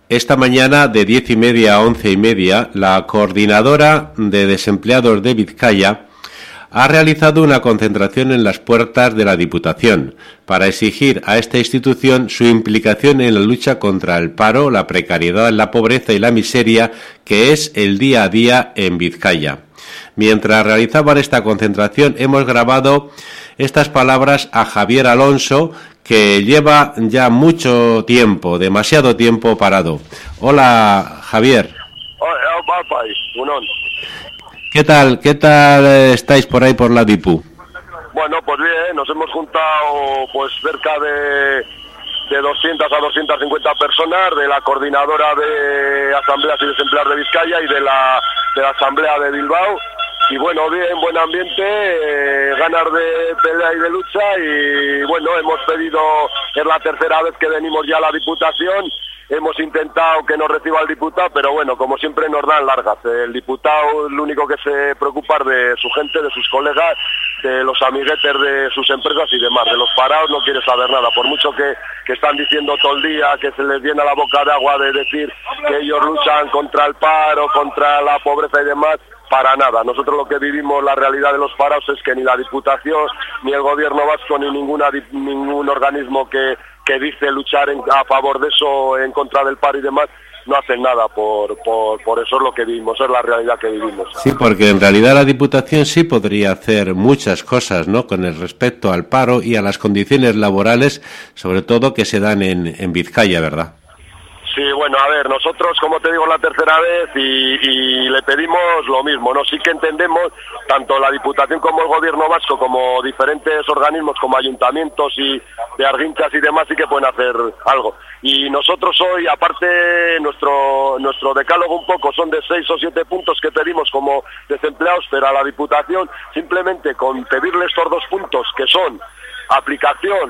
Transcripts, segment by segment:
Esta mañana, de 10:30 a 11:30, la Coordinadora de Desempleados de Vizcaya ha realizado una concentración en las puertas de la Diputación para exigir a esta institución su implicación en la lucha contra el paro, la precariedad, la pobreza y la miseria que es el día a día en Vizcaya. Mientras realizaban esta concentración, hemos grabado estas palabras a Javier Alonso, que lleva ya mucho tiempo, demasiado tiempo parado. Hola, Javier. ¿Qué tal estáis por ahí por la DIPU? Bueno, pues bien, nos hemos juntado pues cerca de 200 a 250 personas de la Coordinadora de Asambleas y Desempleados de Vizcaya y de la Asamblea de Bilbao. Y bueno, bien, buen ambiente, ganas de pelea y de lucha. Y bueno, hemos pedido, es la tercera vez que venimos ya a la Diputación. Hemos intentado que nos reciba el diputado, pero bueno, como siempre nos dan largas. El diputado es lo único que se preocupa de su gente, de sus colegas, de los amiguetes de sus empresas y demás. De los parados no quiere saber nada, por mucho que están diciendo todo el día, que se les llena la boca de agua de decir que ellos luchan contra el paro, contra la pobreza y demás. Para nada. Nosotros lo que vivimos, la realidad de los parados, es que ni la Diputación, ni el Gobierno vasco, ni ningún organismo que dice luchar a favor de eso, en contra del paro y demás, no hacen nada por eso es lo que vivimos, es la realidad que vivimos. Sí, porque en realidad la Diputación sí podría hacer muchas cosas, ¿no?, con el respecto al paro y a las condiciones laborales, sobre todo que se dan en Vizcaya, ¿verdad? Sí, bueno, a ver, nosotros, como te digo, la tercera vez y le pedimos lo mismo, ¿no? Sí que entendemos, tanto la Diputación como el Gobierno vasco, como diferentes organismos, como ayuntamientos y de Arginchas y demás, sí que pueden hacer algo. Y nosotros hoy, aparte, nuestro decálogo un poco son de 6 o 7 puntos que pedimos como desempleados, pero a la Diputación, simplemente con pedirle estos 2 puntos, que son aplicación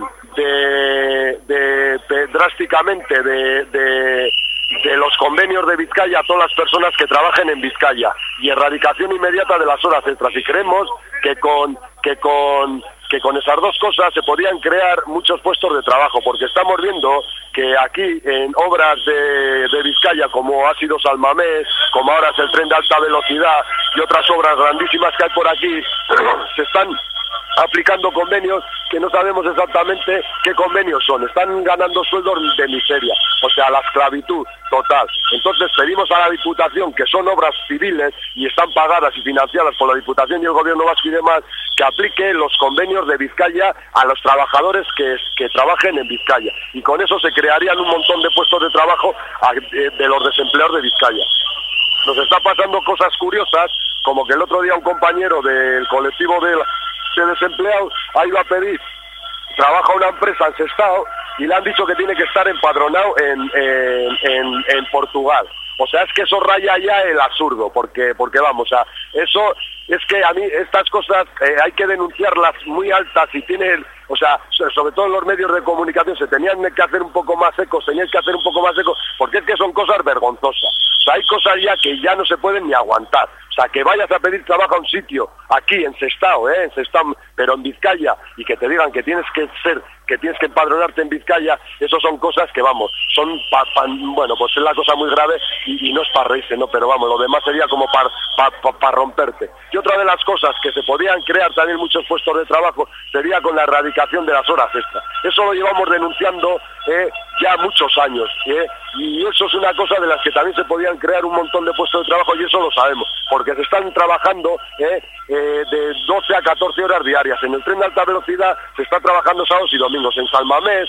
drásticamente de los convenios de Vizcaya a todas las personas que trabajen en Vizcaya y erradicación inmediata de las horas extras. Y creemos que con esas 2 cosas se podían crear muchos puestos de trabajo, porque estamos viendo que aquí en obras de Vizcaya, como ha sido Salmamés, como ahora es el tren de alta velocidad y otras obras grandísimas que hay por aquí, se están aplicando convenios que no sabemos exactamente qué convenios son. Están ganando sueldos de miseria, o sea, la esclavitud total. Entonces pedimos a la Diputación, que son obras civiles y están pagadas y financiadas por la Diputación y el Gobierno vasco y demás, que aplique los convenios de Vizcaya a los trabajadores que trabajen en Vizcaya. Y con eso se crearían un montón de puestos de trabajo de los desempleados de Vizcaya. Nos está pasando cosas curiosas, como que el otro día un compañero del colectivo de desempleados ha ido a pedir trabajo a una empresa en Sestao y le han dicho que tiene que estar empadronado en Portugal. O sea, es que eso raya ya el absurdo, porque vamos, o sea, eso es que a mí estas cosas hay que denunciarlas muy altas y tienen, o sea, sobre todo en los medios de comunicación se tenían que hacer un poco más ecos, porque es que son cosas vergonzosas. O sea, hay cosas ya que ya no se pueden ni aguantar. O sea, que vayas a pedir trabajo a un sitio, aquí en Sestao, pero en Vizcaya, y que te digan que tienes que empadronarte en Vizcaya, eso son cosas que, vamos, son bueno, pues es la cosa muy grave y no es para reírse, ¿no? Pero vamos, lo demás sería como para romperte. Y otra de las cosas que se podían crear también muchos puestos de trabajo sería con la erradicación de las horas extras. Eso lo llevamos denunciando ya muchos años, y eso es una cosa de las que también se podían crear un montón de puestos de trabajo, y eso lo sabemos, porque se están trabajando de 12 a 14 horas diarias. En el tren de alta velocidad se está trabajando sábados y domingos. En Salmamés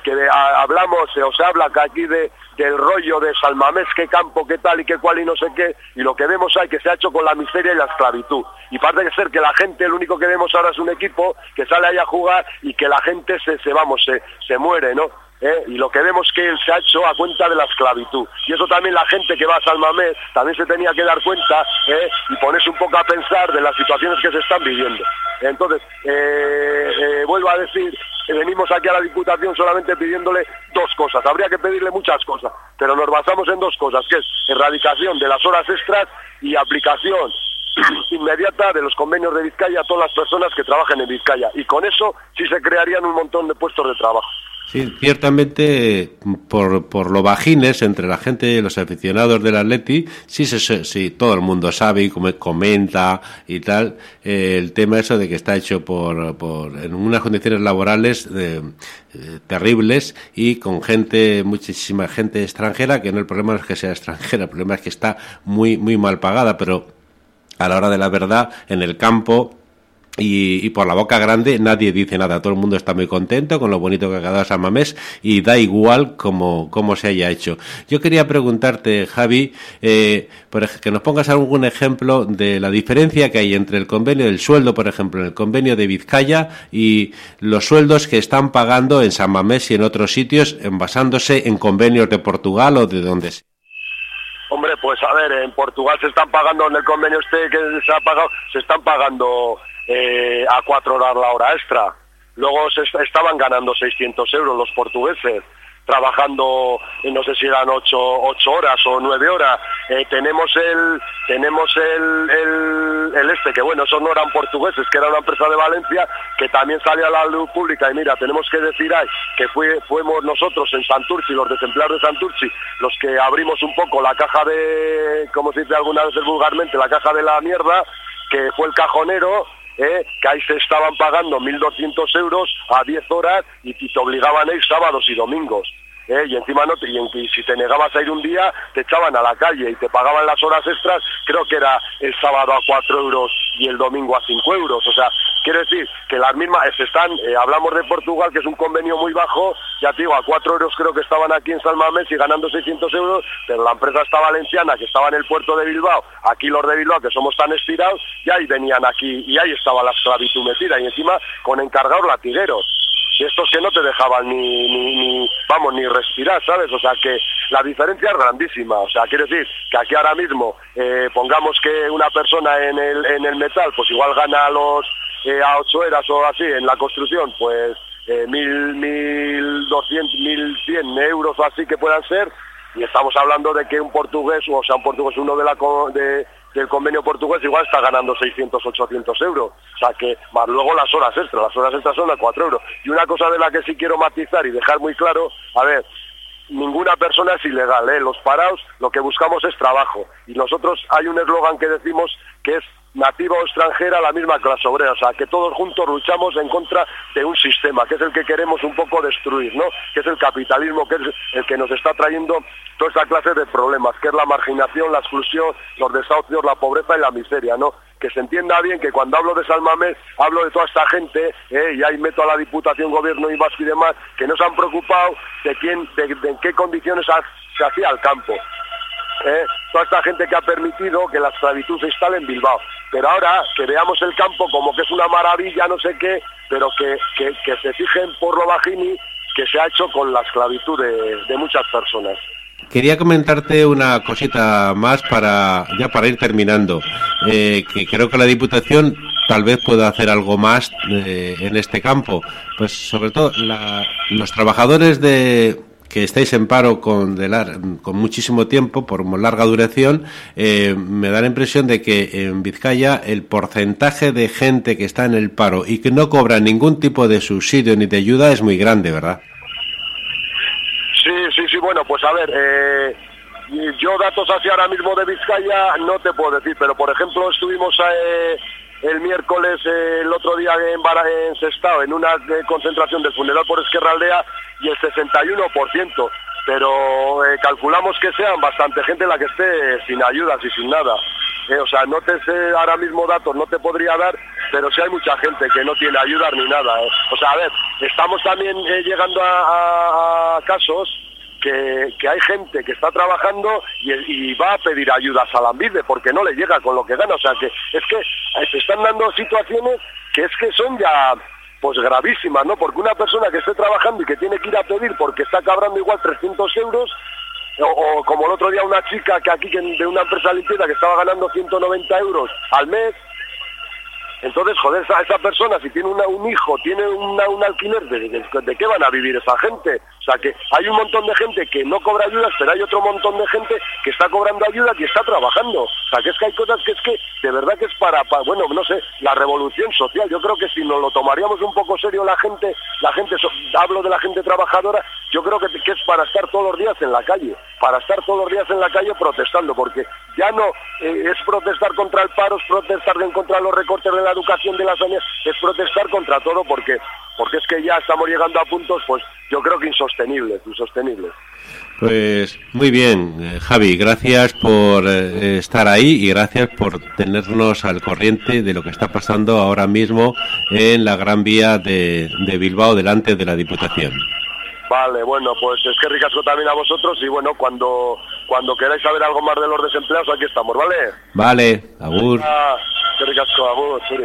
se habla que aquí del rollo de Salmamés, qué campo, qué tal y qué cual y no sé qué, y lo que vemos ahí que se ha hecho con la miseria y la esclavitud. Y parece ser que la gente, lo único que vemos ahora es un equipo que sale ahí a jugar y que la gente se muere, ¿no? Y lo que vemos que él se ha hecho a cuenta de la esclavitud. Y eso también la gente que va a Salmamés también se tenía que dar cuenta, y ponerse un poco a pensar de las situaciones que se están viviendo. Entonces, vuelvo a decir, venimos aquí a la Diputación solamente pidiéndole 2 cosas. Habría que pedirle muchas cosas, pero nos basamos en 2 cosas, que es erradicación de las horas extras y aplicación inmediata de los convenios de Vizcaya a todas las personas que trabajen en Vizcaya, y con eso sí se crearían un montón de puestos de trabajo. Sí, ciertamente por lo bajines entre la gente, los aficionados del Atleti, sí todo el mundo sabe y comenta y tal, el tema eso de que está hecho en unas condiciones laborales terribles y con muchísima gente extranjera, que no, el problema no es que sea extranjera, el problema es que está muy mal pagada, pero a la hora de la verdad, en el campo y por la boca grande nadie dice nada, todo el mundo está muy contento con lo bonito que ha quedado San Mamés y da igual cómo se haya hecho. Yo quería preguntarte, Javi, que nos pongas algún ejemplo de la diferencia que hay entre el convenio del sueldo, por ejemplo, en el convenio de Vizcaya y los sueldos que están pagando en San Mamés y en otros sitios, basándose en convenios de Portugal o de donde sea. Hombre, pues a ver, en Portugal se están pagando, en el convenio que se ha pagado, se están pagando a 4 horas la hora extra. Luego estaban ganando 600 euros los portugueses, trabajando, no sé si eran 8 horas o 9 horas. Tenemos el que bueno, esos no eran portugueses, que era una empresa de Valencia, que también sale a la luz pública, y mira, tenemos que decir ahí que fuimos nosotros en Santurci, los desempleados de Santurci, los que abrimos un poco la caja de, como se dice alguna vez vulgarmente, la caja de la mierda, que fue el cajonero, que ahí se estaban pagando 1.200 euros a 10 horas y te obligaban a ir sábados y domingos. Y encima y si te negabas a ir un día te echaban a la calle y te pagaban las horas extras, creo que era el sábado a 4 euros y el domingo a 5 euros. O sea, quiero decir que las mismas hablamos de Portugal, que es un convenio muy bajo, ya te digo, a 4 euros creo que estaban aquí en San Mamés y ganando 600 euros, pero la empresa está valenciana, que estaba en el puerto de Bilbao, aquí los de Bilbao, que somos tan estirados, y ahí venían aquí, y ahí estaba la esclavitud metida, y encima con encargados latigueros, de estos que no te dejaban ni respirar, ¿sabes? O sea, que la diferencia es grandísima. O sea, quiero decir que aquí ahora mismo, pongamos que una persona en el metal, pues igual gana a 8 horas o así, en la construcción, pues 1.200, 1.100 euros o así que puedan ser, y estamos hablando de que un portugués, uno del convenio portugués, igual está ganando 600, 800 euros. O sea que, más luego las horas extras son a 4 euros. Y una cosa de la que sí quiero matizar y dejar muy claro, a ver, ninguna persona es ilegal, los parados lo que buscamos es trabajo. Y nosotros hay un eslogan que decimos que es nativa o extranjera, la misma clase obrera, o sea, que todos juntos luchamos en contra de un sistema, que es el que queremos un poco destruir, ¿no? Que es el capitalismo, que es el que nos está trayendo toda esta clase de problemas, que es la marginación, la exclusión, los desahucios, la pobreza y la miseria, ¿no? Que se entienda bien que cuando hablo de San Mamés, hablo de toda esta gente, y ahí meto a la Diputación, Gobierno y Vasco y demás, que no se han preocupado de en qué condiciones se hacía el campo. Toda esta gente que ha permitido que la esclavitud se instale en Bilbao, pero ahora que veamos el campo como que es una maravilla, no sé qué, pero que se fijen por lo bajini que se ha hecho con la esclavitud de muchas personas. Quería comentarte una cosita más para ir terminando, que creo que la Diputación tal vez pueda hacer algo más en este campo, pues sobre todo los trabajadores que estáis en paro con muchísimo tiempo, por larga duración, me da la impresión de que en Vizcaya el porcentaje de gente que está en el paro y que no cobra ningún tipo de subsidio ni de ayuda es muy grande, ¿verdad? Sí, bueno, pues a ver, yo datos así ahora mismo de Vizcaya no te puedo decir, pero por ejemplo estuvimos el miércoles, el otro día en Sestao, en una concentración del funeral por Esquerra Aldea, y el 61%, pero calculamos que sean bastante gente la que esté sin ayudas y sin nada. O sea, no te sé ahora mismo datos, no te podría dar, pero sí hay mucha gente que no tiene ayudas ni nada. O sea, a ver, estamos también llegando a casos que hay gente que está trabajando y va a pedir ayudas a la ANVIDE porque no le llega con lo que gana. O sea, que es que se están dando situaciones que es que son ya pues gravísimas, ¿no? Porque una persona que esté trabajando y que tiene que ir a pedir porque está cobrando igual 300 euros, o como el otro día una chica de una empresa de limpieza que estaba ganando 190 euros al mes. Entonces, joder, esa persona, si tiene un hijo, tiene un alquiler, ¿de qué van a vivir esa gente? O O sea que hay un montón de gente que no cobra ayudas, pero hay otro montón de gente que está cobrando ayuda y está trabajando. O sea que es que hay cosas que es que de verdad que es para bueno, no sé, la revolución social. Yo creo que si nos lo tomaríamos un poco serio la gente, hablo de la gente trabajadora, yo creo que es para estar todos los días en la calle, protestando, porque ya no es protestar contra el paro, es protestar en contra de los recortes de la educación, de la sanidad, es protestar contra todo, porque es que ya estamos llegando a puntos, pues yo creo que insostenibles. Pues muy bien, Javi, gracias por estar ahí y gracias por tenernos al corriente de lo que está pasando ahora mismo en la Gran Vía de Bilbao, delante de la Diputación. Vale, bueno, pues es que ricasco también a vosotros y bueno, cuando queráis saber algo más de los desempleados, aquí estamos, ¿vale? Vale, agur. Que ricasco, agur, sí.